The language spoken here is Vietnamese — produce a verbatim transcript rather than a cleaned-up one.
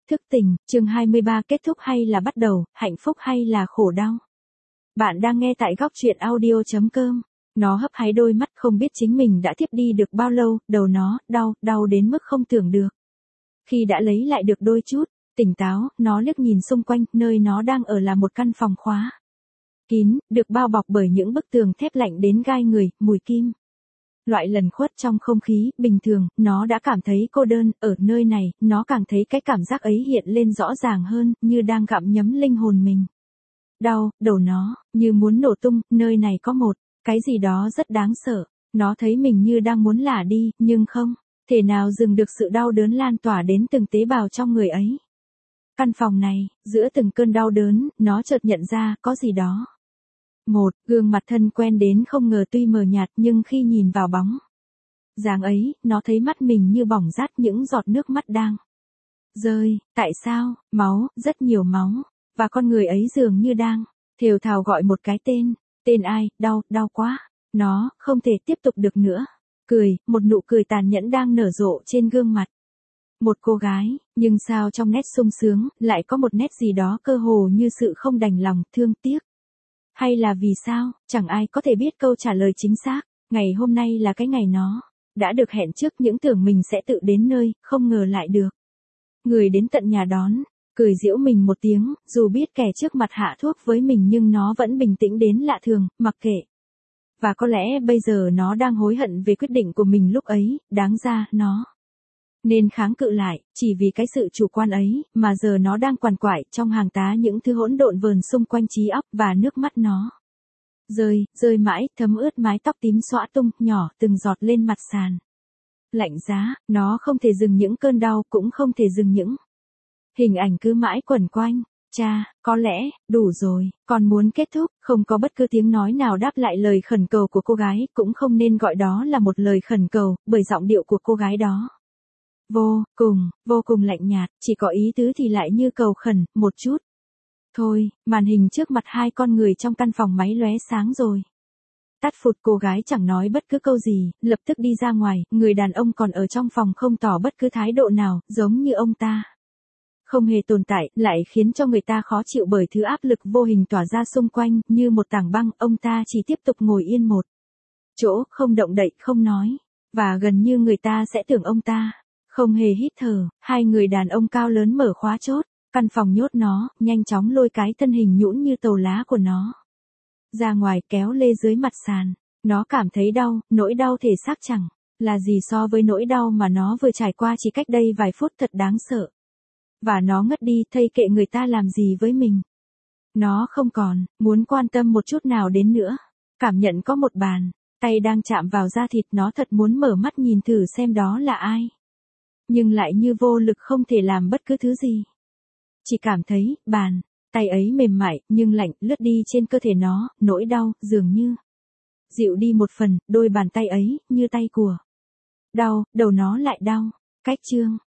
Thức tỉnh, chương hai mươi ba kết thúc hay là bắt đầu, hạnh phúc hay là khổ đau. Bạn đang nghe tại góc chuyện audio chấm com. Nó hấp háy đôi mắt không biết chính mình đã tiếp đi được bao lâu, đầu nó, đau, đau đến mức không tưởng được. Khi đã lấy lại được đôi chút, tỉnh táo, nó liếc nhìn xung quanh, nơi nó đang ở là một căn phòng khóa kín, được bao bọc bởi những bức tường thép lạnh đến gai người, mùi kim loại lẩn khuất trong không khí. Bình thường, nó đã cảm thấy cô đơn, ở nơi này, nó càng thấy cái cảm giác ấy hiện lên rõ ràng hơn, như đang gặm nhấm linh hồn mình. Đau, đầu nó, như muốn nổ tung, nơi này có một, cái gì đó rất đáng sợ. Nó thấy mình như đang muốn lả đi, nhưng không thể nào dừng được sự đau đớn lan tỏa đến từng tế bào trong người ấy. Căn phòng này, giữa từng cơn đau đớn, nó chợt nhận ra, có gì đó. Một, gương mặt thân quen đến không ngờ tuy mờ nhạt nhưng khi nhìn vào bóng dáng ấy, nó thấy mắt mình như bỏng rát, những giọt nước mắt đang rơi. Tại sao? Máu, rất nhiều máu. Và con người ấy dường như đang thều thào gọi một cái tên. Tên ai? Đau, đau quá. Nó không thể tiếp tục được nữa. Cười, một nụ cười tàn nhẫn đang nở rộ trên gương mặt một cô gái, nhưng sao trong nét sung sướng, lại có một nét gì đó cơ hồ như sự không đành lòng, thương tiếc. Hay là vì sao, chẳng ai có thể biết câu trả lời chính xác. Ngày hôm nay là cái ngày nó đã được hẹn trước, những tưởng mình sẽ tự đến nơi, không ngờ lại được người đến tận nhà đón. Cười giễu mình một tiếng, dù biết kẻ trước mặt hạ thuốc với mình nhưng nó vẫn bình tĩnh đến lạ thường, mặc kệ. Và có lẽ bây giờ nó đang hối hận về quyết định của mình lúc ấy, đáng ra, nó nên kháng cự lại, chỉ vì cái sự chủ quan ấy, mà giờ nó đang quằn quại trong hàng tá những thứ hỗn độn vờn xung quanh trí óc, và nước mắt nó rơi, rơi mãi, thấm ướt mái tóc tím xõa tung, nhỏ, từng giọt lên mặt sàn. Lạnh giá, nó không thể dừng những cơn đau, cũng không thể dừng những hình ảnh cứ mãi quẩn quanh. Cha, có lẽ, đủ rồi, con muốn kết thúc. Không có bất cứ tiếng nói nào đáp lại lời khẩn cầu của cô gái, cũng không nên gọi đó là một lời khẩn cầu, bởi giọng điệu của cô gái đó vô cùng, vô cùng lạnh nhạt, chỉ có ý tứ thì lại như cầu khẩn, một chút thôi. Màn hình trước mặt hai con người trong căn phòng máy lóe sáng rồi tắt phụt. Cô gái chẳng nói bất cứ câu gì, lập tức đi ra ngoài. Người đàn ông còn ở trong phòng không tỏ bất cứ thái độ nào, giống như ông ta không hề tồn tại, lại khiến cho người ta khó chịu bởi thứ áp lực vô hình tỏa ra xung quanh, như một tảng băng. Ông ta chỉ tiếp tục ngồi yên một chỗ, không động đậy, không nói, và gần như người ta sẽ tưởng ông ta không hề hít thở. Hai người đàn ông cao lớn mở khóa chốt căn phòng, nhốt nó, nhanh chóng lôi cái thân hình nhũn như tàu lá của nó ra ngoài, kéo lê dưới mặt sàn. Nó cảm thấy đau, nỗi đau thể xác chẳng là gì so với nỗi đau mà nó vừa trải qua chỉ cách đây vài phút, thật đáng sợ. Và nó ngất đi, thây kệ người ta làm gì với mình. Nó không còn muốn quan tâm một chút nào đến nữa. Cảm nhận có một bàn tay đang chạm vào da thịt, nó thật muốn mở mắt nhìn thử xem đó là ai. Nhưng lại như vô lực, không thể làm bất cứ thứ gì. Chỉ cảm thấy, bàn tay ấy mềm mại, nhưng lạnh, lướt đi trên cơ thể nó. Nỗi đau, dường như dịu đi một phần, đôi bàn tay ấy, như tay của đau, đầu nó lại đau. Cách chương